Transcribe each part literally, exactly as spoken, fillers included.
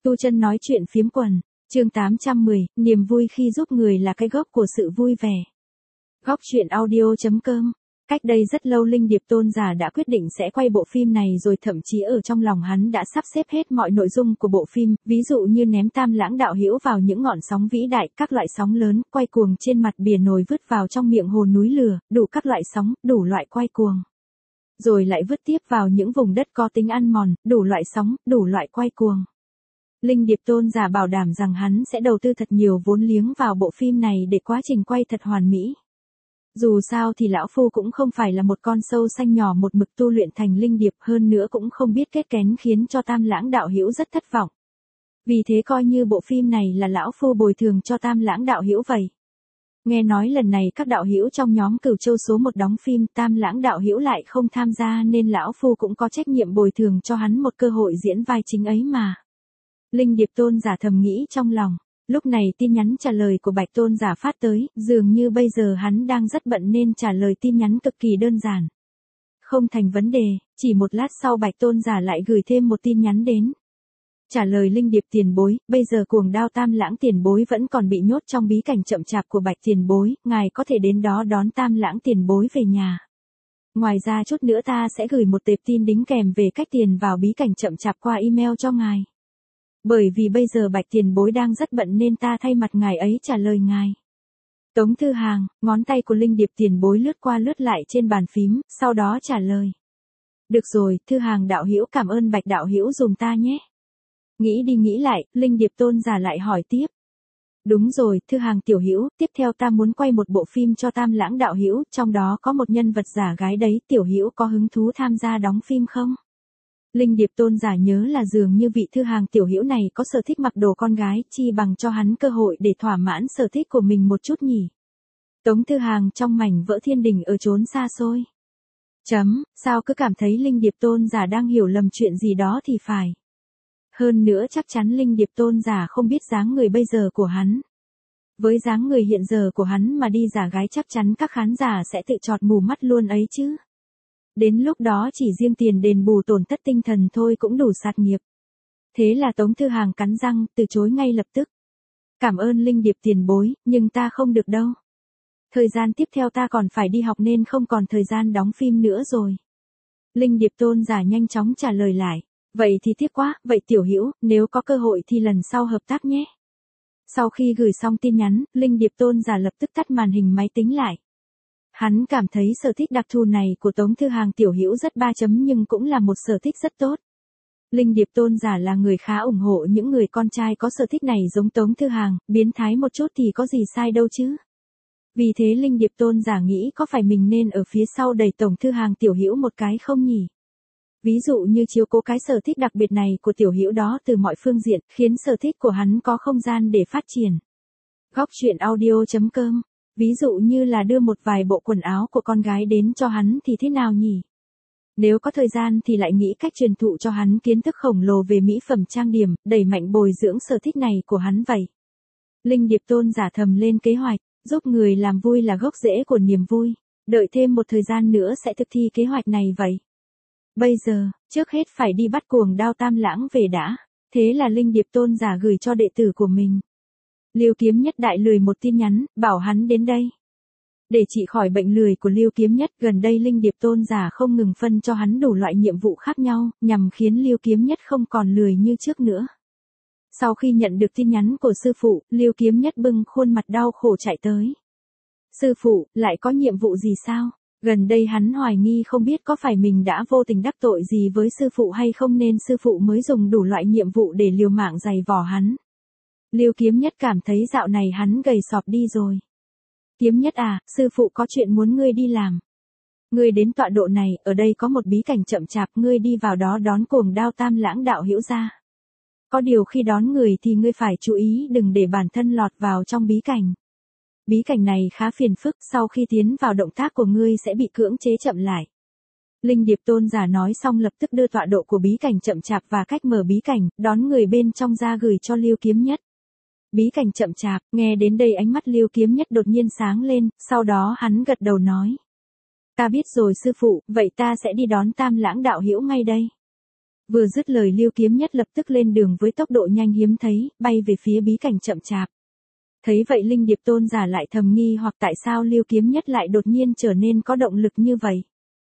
Tu Chân nói chuyện phiếm quần, chương tám trăm mười, niềm vui khi giúp người là cái gốc của sự vui vẻ. Góc truyện audio chấm com. Cách đây rất lâu Linh Điệp Tôn giả đã quyết định sẽ quay bộ phim này rồi, thậm chí ở trong lòng hắn đã sắp xếp hết mọi nội dung của bộ phim, ví dụ như ném Tam Lãng đạo hữu vào những ngọn sóng vĩ đại, các loại sóng lớn, quay cuồng trên mặt biển, nồi vứt vào trong miệng hồ núi lửa, đủ các loại sóng, đủ loại quay cuồng. Rồi lại vứt tiếp vào những vùng đất có tính ăn mòn, đủ loại sóng, đủ loại quay cuồng. Linh Điệp Tôn giả bảo đảm rằng hắn sẽ đầu tư thật nhiều vốn liếng vào bộ phim này để quá trình quay thật hoàn mỹ. Dù sao thì lão phu cũng không phải là một con sâu xanh nhỏ một mực tu luyện thành linh điệp, hơn nữa cũng không biết kết kén, khiến cho Tam Lãng đạo hữu rất thất vọng. Vì thế coi như bộ phim này là lão phu bồi thường cho Tam Lãng đạo hữu vậy. Nghe nói lần này các đạo hữu trong nhóm Cửu Châu số một đóng phim, Tam Lãng đạo hữu lại không tham gia nên lão phu cũng có trách nhiệm bồi thường cho hắn một cơ hội diễn vai chính ấy mà. Linh Điệp Tôn giả thầm nghĩ trong lòng. Lúc này tin nhắn trả lời của Bạch Tôn giả phát tới, dường như bây giờ hắn đang rất bận nên trả lời tin nhắn cực kỳ đơn giản. Không thành vấn đề, chỉ một lát sau Bạch Tôn giả lại gửi thêm một tin nhắn đến. Trả lời Linh Điệp tiền bối, bây giờ Cuồng Đao Tam Lãng tiền bối vẫn còn bị nhốt trong bí cảnh chậm chạp của Bạch tiền bối, ngài có thể đến đó đón Tam Lãng tiền bối về nhà. Ngoài ra chút nữa ta sẽ gửi một tệp tin đính kèm về cách tiền vào bí cảnh chậm chạp qua email cho ngài. Bởi vì bây giờ Bạch tiền bối đang rất bận nên ta thay mặt ngài ấy trả lời ngài. Tống Thư Hàng, ngón tay của Linh Điệp tiền bối lướt qua lướt lại trên bàn phím, sau đó trả lời. Được rồi, Thư Hàng đạo hữu, cảm ơn Bạch đạo hữu dùng ta nhé. Nghĩ đi nghĩ lại, Linh Điệp Tôn giả lại hỏi tiếp. Đúng rồi, Thư Hàng tiểu hữu, tiếp theo ta muốn quay một bộ phim cho Tam Lãng đạo hữu, trong đó có một nhân vật giả gái đấy, tiểu hữu có hứng thú tham gia đóng phim không? Linh Điệp Tôn giả nhớ là dường như vị Thư Hàng tiểu hữu này có sở thích mặc đồ con gái, chi bằng cho hắn cơ hội để thỏa mãn sở thích của mình một chút nhỉ. Tống Thư Hàng trong mảnh vỡ thiên đình ở chốn xa xôi. Chấm, sao cứ cảm thấy Linh Điệp Tôn giả đang hiểu lầm chuyện gì đó thì phải. Hơn nữa chắc chắn Linh Điệp Tôn giả không biết dáng người bây giờ của hắn. Với dáng người hiện giờ của hắn mà đi giả gái chắc chắn các khán giả sẽ tự chọt mù mắt luôn ấy chứ. Đến lúc đó chỉ riêng tiền đền bù tổn thất tinh thần thôi cũng đủ sạt nghiệp. Thế là Tống Thư Hàng cắn răng, từ chối ngay lập tức. Cảm ơn Linh Điệp tiền bối, nhưng ta không được đâu. Thời gian tiếp theo ta còn phải đi học nên không còn thời gian đóng phim nữa rồi. Linh Điệp Tôn giả nhanh chóng trả lời lại. Vậy thì tiếc quá, vậy tiểu hữu, nếu có cơ hội thì lần sau hợp tác nhé. Sau khi gửi xong tin nhắn, Linh Điệp Tôn giả lập tức tắt màn hình máy tính lại. Hắn cảm thấy sở thích đặc thù này của Tống Thư Hàng tiểu hữu rất ba chấm nhưng cũng là một sở thích rất tốt. Linh Điệp Tôn giả là người khá ủng hộ những người con trai có sở thích này giống Tống Thư Hàng, biến thái một chút thì có gì sai đâu chứ. Vì thế Linh Điệp Tôn giả nghĩ có phải mình nên ở phía sau đẩy Tống Thư Hàng tiểu hữu một cái không nhỉ? Ví dụ như chiếu cố cái sở thích đặc biệt này của tiểu hữu đó từ mọi phương diện, khiến sở thích của hắn có không gian để phát triển. Góc truyện audio chấm com. Ví dụ như là đưa một vài bộ quần áo của con gái đến cho hắn thì thế nào nhỉ? Nếu có thời gian thì lại nghĩ cách truyền thụ cho hắn kiến thức khổng lồ về mỹ phẩm trang điểm, đẩy mạnh bồi dưỡng sở thích này của hắn vậy. Linh Điệp Tôn giả thầm lên kế hoạch, giúp người làm vui là gốc rễ của niềm vui. Đợi thêm một thời gian nữa sẽ thực thi kế hoạch này vậy. Bây giờ, trước hết phải đi bắt Cuồng Đao Tam Lãng về đã. Thế là Linh Điệp Tôn giả gửi cho đệ tử của mình. Liêu Kiếm Nhất đại lười một tin nhắn, bảo hắn đến đây. Để trị khỏi bệnh lười của Liêu Kiếm Nhất, gần đây Linh Điệp Tôn giả không ngừng phân cho hắn đủ loại nhiệm vụ khác nhau, nhằm khiến Liêu Kiếm Nhất không còn lười như trước nữa. Sau khi nhận được tin nhắn của sư phụ, Liêu Kiếm Nhất bưng khuôn mặt đau khổ chạy tới. Sư phụ, lại có nhiệm vụ gì sao? Gần đây hắn hoài nghi không biết có phải mình đã vô tình đắc tội gì với sư phụ hay không nên sư phụ mới dùng đủ loại nhiệm vụ để liều mạng giày vò hắn. Liêu Kiếm Nhất cảm thấy dạo này hắn gầy sọp đi rồi. Kiếm Nhất à, sư phụ có chuyện muốn ngươi đi làm. Ngươi đến tọa độ này, ở đây có một bí cảnh chậm chạp, ngươi đi vào đó đón Cuồng Đao Tam Lãng đạo hữu ra. Có điều khi đón người thì ngươi phải chú ý đừng để bản thân lọt vào trong bí cảnh. Bí cảnh này khá phiền phức, sau khi tiến vào động tác của ngươi sẽ bị cưỡng chế chậm lại. Linh Điệp Tôn giả nói xong lập tức đưa tọa độ của bí cảnh chậm chạp và cách mở bí cảnh, đón người bên trong ra gửi cho Liêu Kiếm Nhất. Bí cảnh chậm chạp, nghe đến đây ánh mắt Liêu Kiếm Nhất đột nhiên sáng lên, sau đó hắn gật đầu nói. Ta biết rồi sư phụ, vậy ta sẽ đi đón Tam Lãng đạo hữu ngay đây. Vừa dứt lời Lưu Kiếm Nhất lập tức lên đường với tốc độ nhanh hiếm thấy, bay về phía bí cảnh chậm chạp. Thấy vậy Linh Điệp tôn giả lại thầm nghi hoặc tại sao Lưu Kiếm Nhất lại đột nhiên trở nên có động lực như vậy.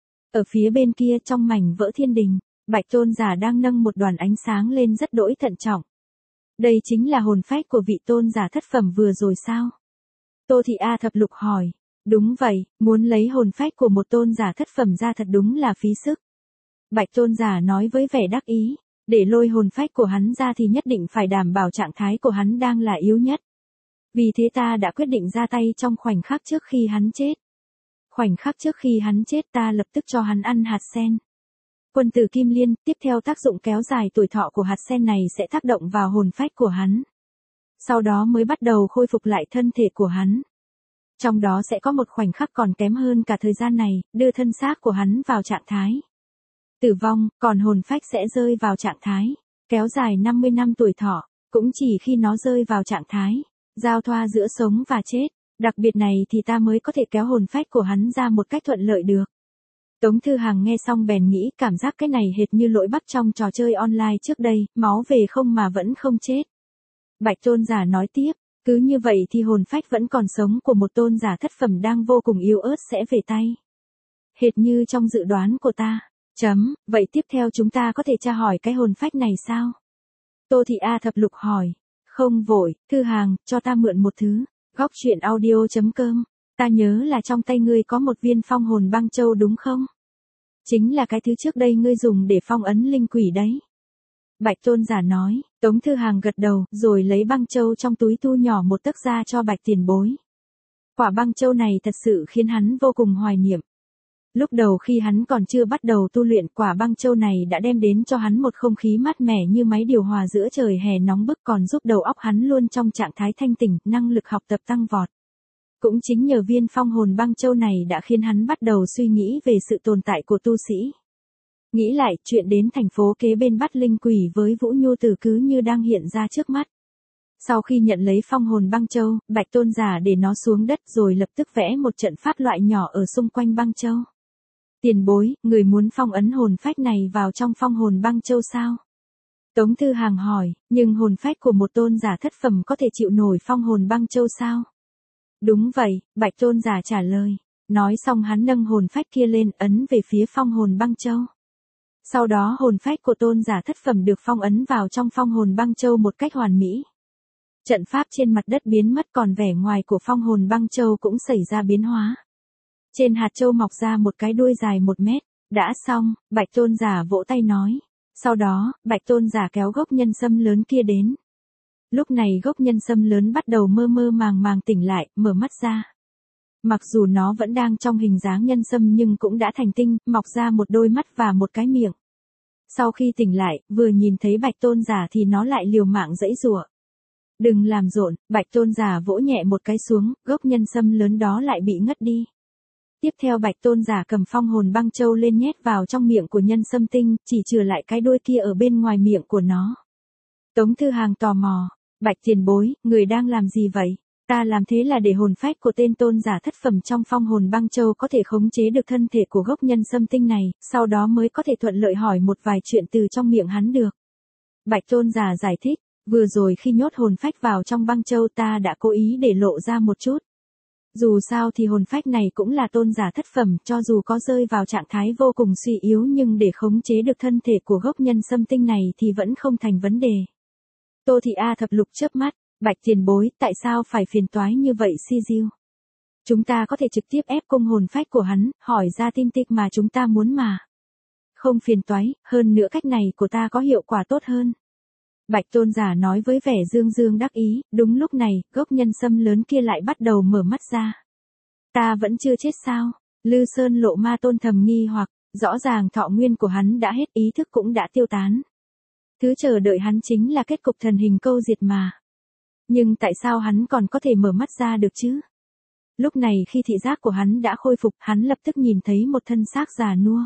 Ở phía bên kia trong mảnh vỡ thiên đình, Bạch tôn giả đang nâng một đoàn ánh sáng lên rất đỗi thận trọng. Đây chính là hồn phách của vị tôn giả thất phẩm vừa rồi sao? Tô Thị A Thập Lục hỏi. Đúng vậy, muốn lấy hồn phách của một tôn giả thất phẩm ra thật đúng là phí sức. Bạch tôn giả nói với vẻ đắc ý, để lôi hồn phách của hắn ra thì nhất định phải đảm bảo trạng thái của hắn đang là yếu nhất. Vì thế ta đã quyết định ra tay trong khoảnh khắc trước khi hắn chết. Khoảnh khắc trước khi hắn chết ta lập tức cho hắn ăn hạt sen. Quân tử Kim Liên, tiếp theo tác dụng kéo dài tuổi thọ của hạt sen này sẽ tác động vào hồn phách của hắn. Sau đó mới bắt đầu khôi phục lại thân thể của hắn. Trong đó sẽ có một khoảnh khắc còn kém hơn cả thời gian này, đưa thân xác của hắn vào trạng thái tử vong, còn hồn phách sẽ rơi vào trạng thái kéo dài năm mươi năm tuổi thọ, cũng chỉ khi nó rơi vào trạng thái giao thoa giữa sống và chết, đặc biệt này thì ta mới có thể kéo hồn phách của hắn ra một cách thuận lợi được. Tống Thư Hằng nghe xong bèn nghĩ cảm giác cái này hệt như lỗi bắt trong trò chơi online trước đây, máu về không mà vẫn không chết. Bạch tôn giả nói tiếp, cứ như vậy thì hồn phách vẫn còn sống của một tôn giả thất phẩm đang vô cùng yếu ớt sẽ về tay. Hệt như trong dự đoán của ta. Chấm, vậy tiếp theo chúng ta có thể tra hỏi cái hồn phách này sao? Tô Thị A Thập Lục hỏi. Không vội, Thư Hằng, cho ta mượn một thứ. Góc truyện audio chấm com. Ta nhớ là trong tay ngươi có một viên phong hồn băng châu đúng không? Chính là cái thứ trước đây ngươi dùng để phong ấn linh quỷ đấy. Bạch tôn giả nói, Tống Thư Hằng gật đầu, rồi lấy băng châu trong túi thu nhỏ một tấc ra cho Bạch tiền bối. Quả băng châu này thật sự khiến hắn vô cùng hoài niệm. Lúc đầu khi hắn còn chưa bắt đầu tu luyện, quả băng châu này đã đem đến cho hắn một không khí mát mẻ như máy điều hòa giữa trời hè nóng bức, còn giúp đầu óc hắn luôn trong trạng thái thanh tỉnh, năng lực học tập tăng vọt. Cũng chính nhờ viên phong hồn băng châu này đã khiến hắn bắt đầu suy nghĩ về sự tồn tại của tu sĩ. Nghĩ lại, chuyện đến thành phố kế bên bắt linh quỷ với Vũ Nhu Tử cứ như đang hiện ra trước mắt. Sau khi nhận lấy phong hồn băng châu, Bạch tôn giả để nó xuống đất rồi lập tức vẽ một trận pháp loại nhỏ ở xung quanh băng châu. Tiền bối, người muốn phong ấn hồn phách này vào trong phong hồn băng châu sao? Tống Thư Hằng hỏi, nhưng hồn phách của một tôn giả thất phẩm có thể chịu nổi phong hồn băng châu sao? Đúng vậy, Bạch tôn giả trả lời. Nói xong hắn nâng hồn phách kia lên ấn về phía phong hồn băng châu. Sau đó hồn phách của tôn giả thất phẩm được phong ấn vào trong phong hồn băng châu một cách hoàn mỹ. Trận pháp trên mặt đất biến mất, còn vẻ ngoài của phong hồn băng châu cũng xảy ra biến hóa. Trên hạt châu mọc ra một cái đuôi dài một mét. Đã xong, Bạch tôn giả vỗ tay nói. Sau đó, Bạch tôn giả kéo gốc nhân sâm lớn kia đến. Lúc này gốc nhân sâm lớn bắt đầu mơ mơ màng màng tỉnh lại, mở mắt ra. Mặc dù nó vẫn đang trong hình dáng nhân sâm nhưng cũng đã thành tinh, mọc ra một đôi mắt và một cái miệng. Sau khi tỉnh lại, vừa nhìn thấy Bạch tôn giả thì nó lại liều mạng giãy giụa. Đừng làm rộn, Bạch tôn giả vỗ nhẹ một cái xuống, gốc nhân sâm lớn đó lại bị ngất đi. Tiếp theo Bạch tôn giả cầm phong hồn băng châu lên nhét vào trong miệng của nhân sâm tinh, chỉ trừ lại cái đuôi kia ở bên ngoài miệng của nó. Tống Thư Hằng tò mò, Bạch tiền bối, người đang làm gì vậy? Ta làm thế là để hồn phách của tên tôn giả thất phẩm trong phong hồn băng châu có thể khống chế được thân thể của gốc nhân sâm tinh này, sau đó mới có thể thuận lợi hỏi một vài chuyện từ trong miệng hắn được. Bạch tôn giả giải thích, vừa rồi khi nhốt hồn phách vào trong băng châu ta đã cố ý để lộ ra một chút. Dù sao thì hồn phách này cũng là tôn giả thất phẩm, cho dù có rơi vào trạng thái vô cùng suy yếu nhưng để khống chế được thân thể của gốc nhân sâm tinh này thì vẫn không thành vấn đề. Tô Thị A Thập Lục chớp mắt, Bạch tiền bối, tại sao phải phiền toái như vậy Si Diêu? Chúng ta có thể trực tiếp ép cung hồn phách của hắn, hỏi ra tin tức mà chúng ta muốn mà. Không phiền toái, hơn nữa cách này của ta có hiệu quả tốt hơn. Bạch tôn giả nói với vẻ dương dương đắc ý, đúng lúc này, gốc nhân sâm lớn kia lại bắt đầu mở mắt ra. Ta vẫn chưa chết sao? Lư Sơn Lộ Ma tôn thầm nghi hoặc, rõ ràng thọ nguyên của hắn đã hết, ý thức cũng đã tiêu tán. Thứ chờ đợi hắn chính là kết cục thần hình câu diệt mà. Nhưng tại sao hắn còn có thể mở mắt ra được chứ? Lúc này khi thị giác của hắn đã khôi phục, hắn lập tức nhìn thấy một thân xác già nua.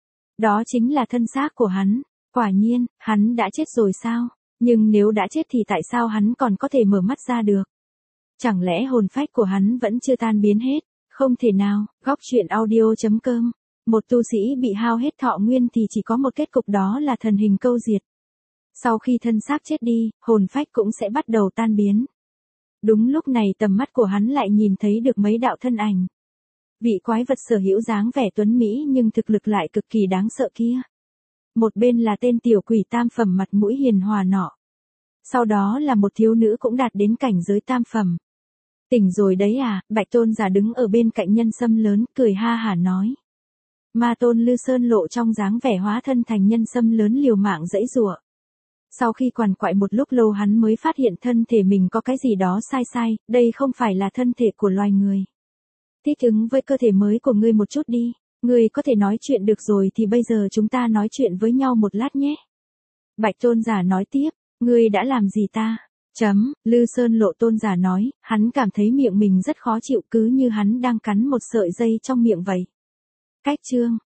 Đó chính là thân xác của hắn. Quả nhiên, hắn đã chết rồi sao? Nhưng nếu đã chết thì tại sao hắn còn có thể mở mắt ra được? Chẳng lẽ hồn phách của hắn vẫn chưa tan biến hết? Không thể nào. Góc truyện audio chấm com Một tu sĩ bị hao hết thọ nguyên thì chỉ có một kết cục, đó là thần hình câu diệt. Sau khi thân xác chết đi, hồn phách cũng sẽ bắt đầu tan biến. Đúng lúc này tầm mắt của hắn lại nhìn thấy được mấy đạo thân ảnh. Vị quái vật sở hữu dáng vẻ tuấn mỹ nhưng thực lực lại cực kỳ đáng sợ kia. Một bên là tên tiểu quỷ tam phẩm mặt mũi hiền hòa nọ. Sau đó là một thiếu nữ cũng đạt đến cảnh giới tam phẩm. Tỉnh rồi đấy à, Bạch Tôn giả đứng ở bên cạnh nhân sâm lớn, cười ha hả nói. Ma Tôn Lư Sơn Lộ trong dáng vẻ hóa thân thành nhân sâm lớn liều mạng giãy giụa. Sau khi quằn quại một lúc lâu hắn mới phát hiện thân thể mình có cái gì đó sai sai, đây không phải là thân thể của loài người. Thích ứng với cơ thể mới của ngươi một chút đi, ngươi có thể nói chuyện được rồi thì bây giờ chúng ta nói chuyện với nhau một lát nhé. Bạch Tôn giả nói tiếp, ngươi đã làm gì ta? Chấm, Lư Sơn Lộ Tôn giả nói, hắn cảm thấy miệng mình rất khó chịu, cứ như hắn đang cắn một sợi dây trong miệng vậy. Cách chương